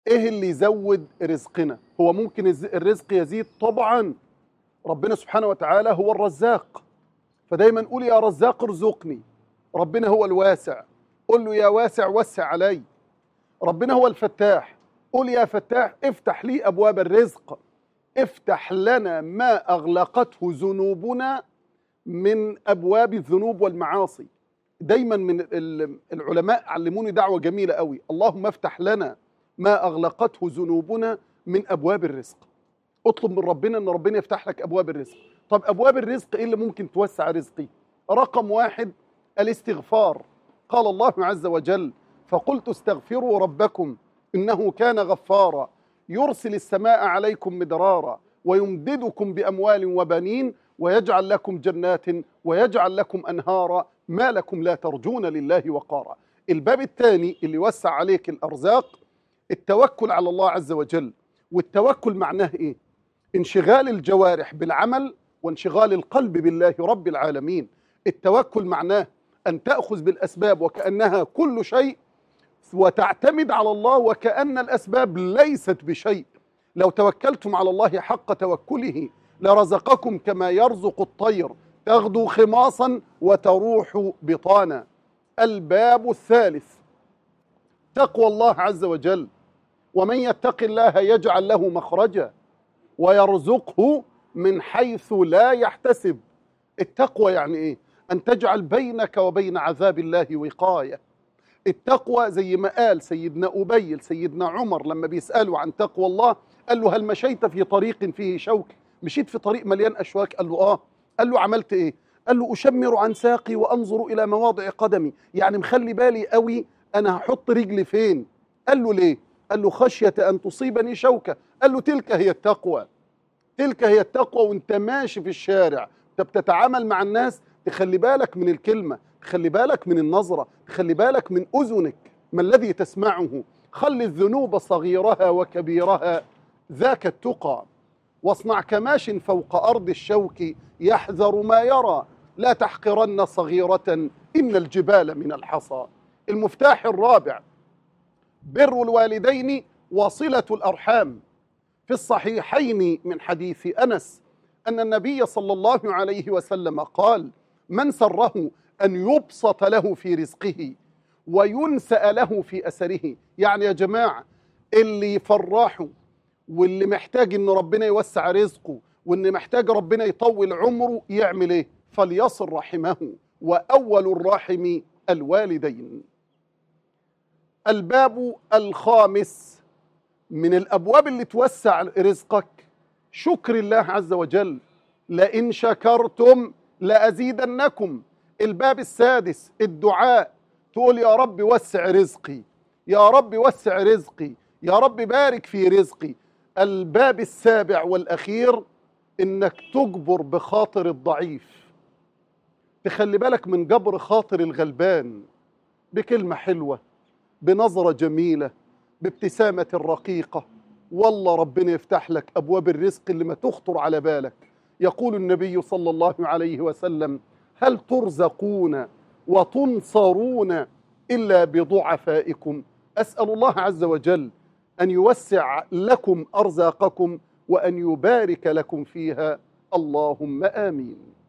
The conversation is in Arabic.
ايه اللي يزود رزقنا؟ هو ممكن الرزق يزيد طبعا. ربنا سبحانه وتعالى هو الرزاق، فدايما قول يا رزاق ارزقني. ربنا هو الواسع، قل له يا واسع وسع علي. ربنا هو الفتاح، قل يا فتاح افتح لي أبواب الرزق. افتح لنا ما أغلقته ذنوبنا من أبواب الذنوب والمعاصي. دايما من العلماء علموني دعوة جميلة قوي: اللهم افتح لنا ما أغلقته ذنوبنا من أبواب الرزق. اطلب من ربنا أن ربنا يفتح لك أبواب الرزق. طب أبواب الرزق إيه اللي ممكن توسع رزقي؟ رقم واحد الاستغفار. قال الله عز وجل: فقلت استغفروا ربكم إنه كان غفارا يرسل السماء عليكم مدرارا ويمددكم بأموال وبنين ويجعل لكم جنات ويجعل لكم أنهارا ما لكم لا ترجون لله وقارا. الباب الثاني اللي يوسع عليك الأرزاق التوكل على الله عز وجل. والتوكل معناه إيه؟ انشغال الجوارح بالعمل وانشغال القلب بالله رب العالمين. التوكل معناه أن تأخذ بالأسباب وكأنها كل شيء، وتعتمد على الله وكأن الأسباب ليست بشيء. لو توكلتم على الله حق توكله لرزقكم كما يرزق الطير تغدو خماصا وتروح بطانا. الباب الثالث تقوى الله عز وجل. ومن يتق الله يجعل له مخرجا ويرزقه من حيث لا يحتسب. التقوى يعني ايه؟ ان تجعل بينك وبين عذاب الله وقاية. التقوى زي ما قال سيدنا أبي سيدنا عمر لما بيسألوا عن تقوى الله، قال له: هل مشيت في طريق فيه شوك؟ مشيت في طريق مليان أشواك؟ قال له: آه. قال له: عملت إيه؟ قال له: أشمر عن ساقي وأنظر إلى مواضع قدمي. يعني مخلي بالي قوي أنا هحط رجلي فين. قال له: ليه؟ قال له: خشية أن تصيبني شوكة. قال له: تلك هي التقوى. تلك هي التقوى. وانت ماشي في الشارع انت بتتعامل مع الناس تخلي بالك من الكلمة، تخلي بالك من النظرة، تخلي بالك من أذنك ما الذي تسمعه. خل الذنوب صغيرها وكبيرها ذاك التقى. واصنع كماش فوق أرض الشوك يحذر ما يرى لا تحقرن صغيرة إن الجبال من الحصى. المفتاح الرابع بر الوالدين وصلة الأرحام. في الصحيحين من حديث أنس أن النبي صلى الله عليه وسلم قال: من سره أن يبسط له في رزقه وينسأ له في أثره. يعني يا جماعة اللي يفرحه واللي محتاج أن ربنا يوسع رزقه واللي محتاج ربنا يطول عمره يعمل إيه؟ فليصل رحمه، وأول الراحم الوالدين. الباب الخامس من الأبواب اللي توسع رزقك شكر الله عز وجل. لئن شكرتم لأزيدنكم. الباب السادس الدعاء، تقول: يا رب وسع رزقي، يا رب وسع رزقي، يا رب بارك في رزقي. الباب السابع والأخير إنك تجبر بخاطر الضعيف. تخلي بالك من جبر خاطر الغلبان بكلمة حلوة، بنظرة جميلة، بابتسامة رقيقة. والله ربنا يفتح لك أبواب الرزق اللي ما تخطر على بالك. يقول النبي صلى الله عليه وسلم: هل ترزقون وتنصرون إلا بضعفائكم؟ أسأل الله عز وجل أن يوسع لكم أرزاقكم وأن يبارك لكم فيها. اللهم آمين.